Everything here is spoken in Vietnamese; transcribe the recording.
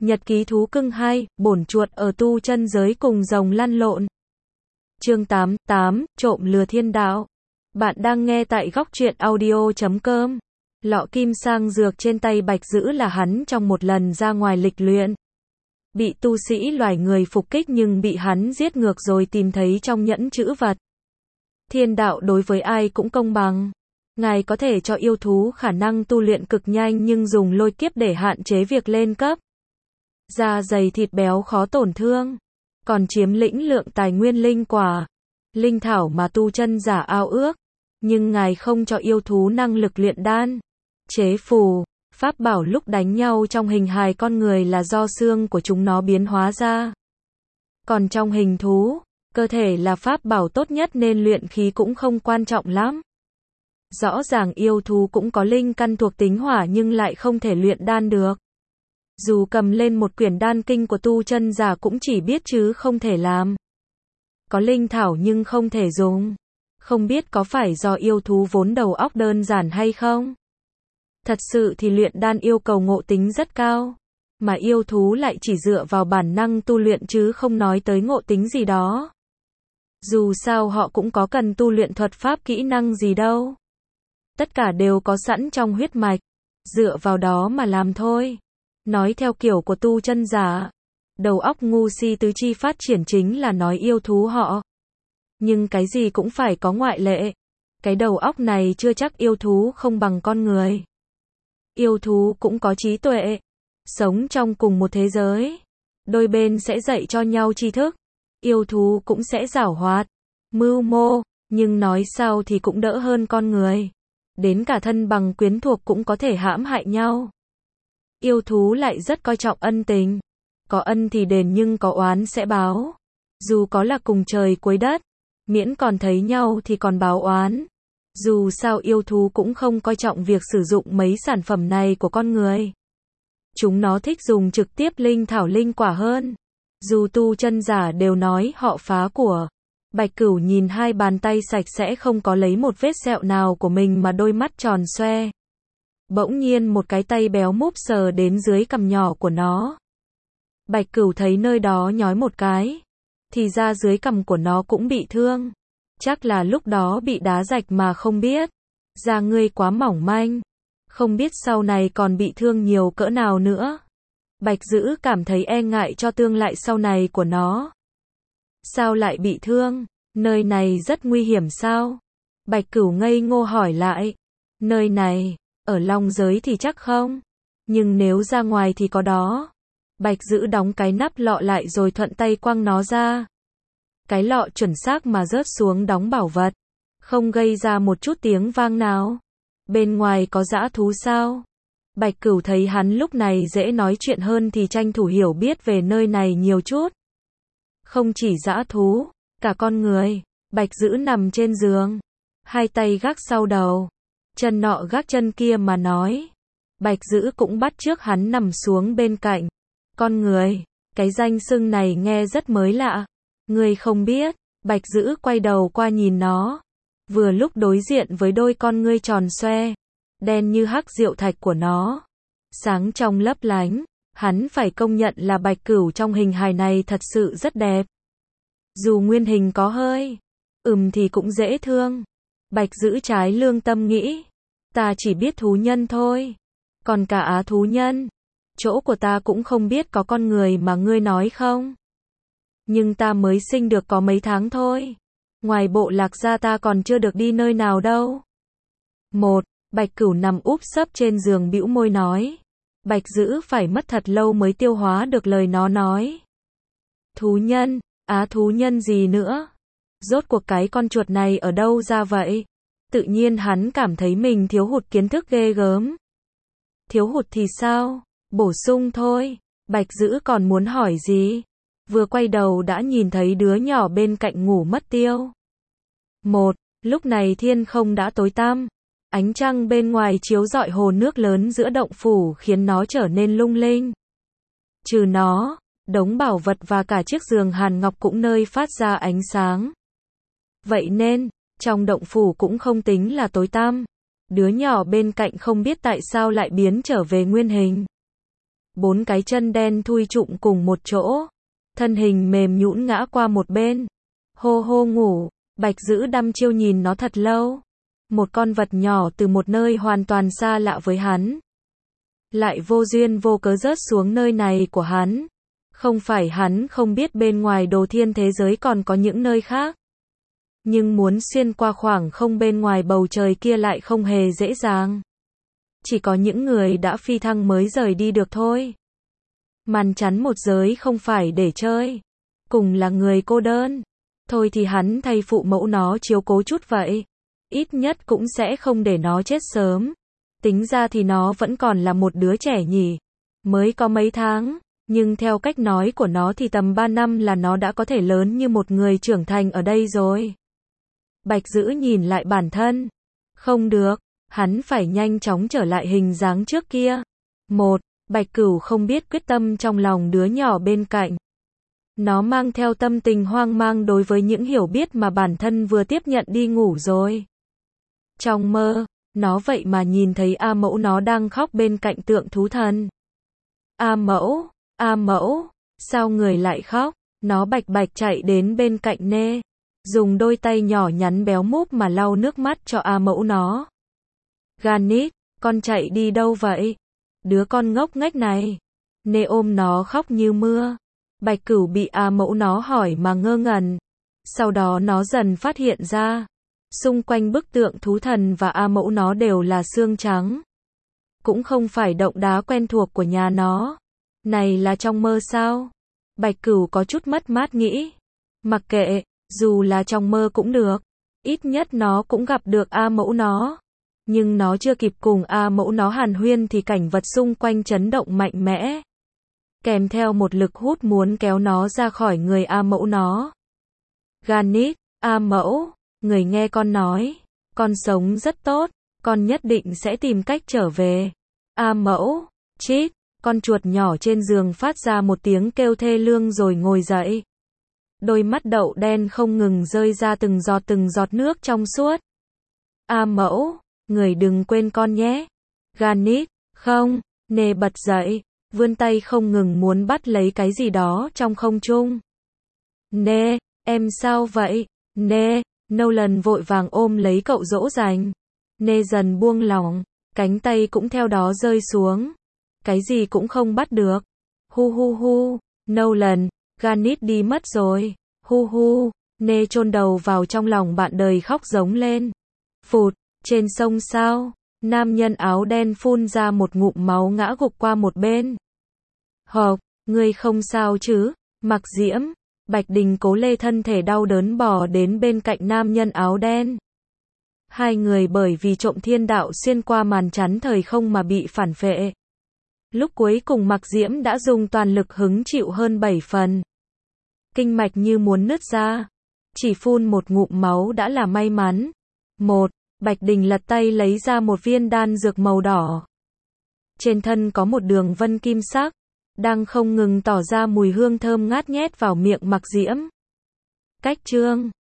Nhật ký thú cưng 2, bổn chuột ở tu chân giới cùng rồng lăn lộn. Chương 8, trộm lừa thiên đạo. Bạn đang nghe tại góc truyện audio.com. Lọ kim sang dược trên tay Bạch Dữ là hắn trong một lần ra ngoài lịch luyện. Bị tu sĩ loài người phục kích nhưng bị hắn giết ngược rồi tìm thấy trong nhẫn chữ vật. Thiên đạo đối với ai cũng công bằng. Ngài có thể cho yêu thú khả năng tu luyện cực nhanh nhưng dùng lôi kiếp để hạn chế việc lên cấp. Da dày thịt béo khó tổn thương. Còn chiếm lĩnh lượng tài nguyên linh quả, linh thảo mà tu chân giả ao ước. Nhưng ngài không cho yêu thú năng lực luyện đan, chế phù, pháp bảo lúc đánh nhau trong hình hài con người là do xương của chúng nó biến hóa ra. Còn trong hình thú, cơ thể là pháp bảo tốt nhất nên luyện khí cũng không quan trọng lắm. Rõ ràng yêu thú cũng có linh căn thuộc tính hỏa nhưng lại không thể luyện đan được. Dù cầm lên một quyển đan kinh của tu chân giả cũng chỉ biết chứ không thể làm. Có linh thảo nhưng không thể dùng. Không biết có phải do yêu thú vốn đầu óc đơn giản hay không? Thật sự thì luyện đan yêu cầu ngộ tính rất cao. Mà yêu thú lại chỉ dựa vào bản năng tu luyện chứ không nói tới ngộ tính gì đó. Dù sao họ cũng có cần tu luyện thuật pháp kỹ năng gì đâu. Tất cả đều có sẵn trong huyết mạch. Dựa vào đó mà làm thôi. Nói theo kiểu của tu chân giả, đầu óc ngu si tứ chi phát triển chính là nói yêu thú họ. Nhưng cái gì cũng phải có ngoại lệ. Cái đầu óc này chưa chắc yêu thú không bằng con người. Yêu thú cũng có trí tuệ. Sống trong cùng một thế giới. Đôi bên sẽ dạy cho nhau tri thức. Yêu thú cũng sẽ giảo hoạt, mưu mô, nhưng nói sao thì cũng đỡ hơn con người. Đến cả thân bằng quyến thuộc cũng có thể hãm hại nhau. Yêu thú lại rất coi trọng ân tình. Có ân thì đền nhưng có oán sẽ báo. Dù có là cùng trời cuối đất, miễn còn thấy nhau thì còn báo oán. Dù sao yêu thú cũng không coi trọng việc sử dụng mấy sản phẩm này của con người. Chúng nó thích dùng trực tiếp linh thảo linh quả hơn. Dù tu chân giả đều nói họ phá của. Bạch Cửu nhìn hai bàn tay sạch sẽ không có lấy một vết sẹo nào của mình mà đôi mắt tròn xoe. Bỗng nhiên một cái tay béo múp sờ đến dưới cằm nhỏ của nó. Bạch Cửu thấy nơi đó nhói một cái. Thì ra dưới cằm của nó cũng bị thương. Chắc là lúc đó bị đá rạch mà không biết. Da ngươi quá mỏng manh. Không biết sau này còn bị thương nhiều cỡ nào nữa. Bạch Dữ cảm thấy e ngại cho tương lai sau này của nó. Sao lại bị thương? Nơi này rất nguy hiểm sao? Bạch Cửu ngây ngô hỏi lại. Nơi này, ở Long giới thì chắc không. Nhưng nếu ra ngoài thì có đó. Bạch Dữ đóng cái nắp lọ lại rồi thuận tay quăng nó ra. Cái lọ chuẩn xác mà rớt xuống đóng bảo vật. Không gây ra một chút tiếng vang nào. Bên ngoài có dã thú sao? Bạch Cửu thấy hắn lúc này dễ nói chuyện hơn thì tranh thủ hiểu biết về nơi này nhiều chút. Không chỉ dã thú, cả con người. Bạch Dữ nằm trên giường. Hai tay gác sau đầu. Chân nọ gác chân kia mà nói. Bạch Dữ cũng bắt chước hắn nằm xuống bên cạnh. Con người, cái danh xưng này nghe rất mới lạ. Ngươi không biết. Bạch Dữ quay đầu qua nhìn nó. Vừa lúc đối diện với đôi con ngươi tròn xoe, đen như hắc diệu thạch của nó. Sáng trong lấp lánh, hắn phải công nhận là Bạch Cửu trong hình hài này thật sự rất đẹp. Dù nguyên hình có hơi, thì cũng dễ thương. Bạch Dữ trái lương tâm nghĩ. Ta chỉ biết thú nhân thôi. Còn cả á thú nhân. Chỗ của ta cũng không biết có con người mà ngươi nói không. Nhưng ta mới sinh được có mấy tháng thôi. Ngoài bộ lạc ra ta còn chưa được đi nơi nào đâu. Bạch Cửu nằm úp sấp trên giường bĩu môi nói. Bạch Dữ phải mất thật lâu mới tiêu hóa được lời nó nói. Thú nhân, á thú nhân gì nữa? Rốt cuộc cái con chuột này ở đâu ra vậy? Tự nhiên hắn cảm thấy mình thiếu hụt kiến thức ghê gớm. Thiếu hụt thì sao? Bổ sung thôi. Bạch Dữ còn muốn hỏi gì? Vừa quay đầu đã nhìn thấy đứa nhỏ bên cạnh ngủ mất tiêu. Lúc này thiên không đã tối tăm. Ánh trăng bên ngoài chiếu rọi hồ nước lớn giữa động phủ khiến nó trở nên lung linh. Trừ nó, đống bảo vật và cả chiếc giường hàn ngọc cũng nơi phát ra ánh sáng. Vậy nên, trong động phủ cũng không tính là tối tăm. Đứa nhỏ bên cạnh không biết tại sao lại biến trở về nguyên hình. 4 cái chân đen thui trụm cùng một chỗ, thân hình mềm nhũn ngã qua một bên. Hô hô ngủ, Bạch Dữ đăm chiêu nhìn nó thật lâu. Một con vật nhỏ từ một nơi hoàn toàn xa lạ với hắn, lại vô duyên vô cớ rớt xuống nơi này của hắn. Không phải hắn không biết bên ngoài Đồ Thiên thế giới còn có những nơi khác, nhưng muốn xuyên qua khoảng không bên ngoài bầu trời kia lại không hề dễ dàng. Chỉ có những người đã phi thăng mới rời đi được thôi. Màn chắn một giới không phải để chơi, cùng là người cô đơn. Thôi thì hắn thay phụ mẫu nó chiếu cố chút vậy. Ít nhất cũng sẽ không để nó chết sớm. Tính ra thì nó vẫn còn là một đứa trẻ nhỉ. Mới có mấy tháng, nhưng theo cách nói của nó thì tầm 3 năm là nó đã có thể lớn như một người trưởng thành ở đây rồi. Bạch Dữ nhìn lại bản thân. Không được, hắn phải nhanh chóng trở lại hình dáng trước kia. Bạch Cửu không biết quyết tâm trong lòng đứa nhỏ bên cạnh. Nó mang theo tâm tình hoang mang đối với những hiểu biết mà bản thân vừa tiếp nhận đi ngủ rồi. Trong mơ, nó vậy mà nhìn thấy A Mẫu nó đang khóc bên cạnh tượng thú thần. A Mẫu, sao người lại khóc? Nó bạch bạch chạy đến bên cạnh Nê, dùng đôi tay nhỏ nhắn béo múp mà lau nước mắt cho A Mẫu nó. Ganit, con chạy đi đâu vậy? Đứa con ngốc nghếch này. Nê ôm nó khóc như mưa. Bạch Cửu bị A Mẫu nó hỏi mà ngơ ngẩn. Sau đó nó dần phát hiện ra, xung quanh bức tượng thú thần và A Mẫu nó đều là xương trắng. Cũng không phải động đá quen thuộc của nhà nó. Này là trong mơ sao? Bạch Cửu có chút mất mát nghĩ. Mặc kệ, dù là trong mơ cũng được. Ít nhất nó cũng gặp được A Mẫu nó. Nhưng nó chưa kịp cùng A Mẫu nó hàn huyên thì cảnh vật xung quanh chấn động mạnh mẽ, kèm theo một lực hút muốn kéo nó ra khỏi người A Mẫu nó. Ganit, A Mẫu, người nghe con nói, con sống rất tốt, con nhất định sẽ tìm cách trở về. A Mẫu, chít, con chuột nhỏ trên giường phát ra một tiếng kêu thê lương rồi ngồi dậy. Đôi mắt đậu đen không ngừng rơi ra từng giọt nước trong suốt. A Mẫu, người đừng quên con nhé. Ganit, không. Nê bật dậy, vươn tay không ngừng muốn bắt lấy cái gì đó trong không trung. Nê, em sao vậy? Nê, Nolan vội vàng ôm lấy cậu dỗ dành. Nê dần buông lỏng, cánh tay cũng theo đó rơi xuống. Cái gì cũng không bắt được. Hu hu hu, Nolan, Ganit đi mất rồi. Hu hu, Nê chôn đầu vào trong lòng bạn đời khóc giống lên. Phụt, trên sông sao? Nam nhân áo đen phun ra một ngụm máu ngã gục qua một bên. Hộc, ngươi không sao chứ? Mặc Diễm, Bạch Đình cố lê thân thể đau đớn bò đến bên cạnh nam nhân áo đen. Hai người bởi vì trộm thiên đạo xuyên qua màn chắn thời không mà bị phản phệ. Lúc cuối cùng Mặc Diễm đã dùng toàn lực hứng chịu hơn 7 phần. Kinh mạch như muốn nứt ra. Chỉ phun một ngụm máu đã là may mắn. Bạch Đình lật tay lấy ra một viên đan dược màu đỏ. Trên thân có một đường vân kim sắc, đang không ngừng tỏ ra mùi hương thơm ngát nhét vào miệng Mặc Diễm. Cách chương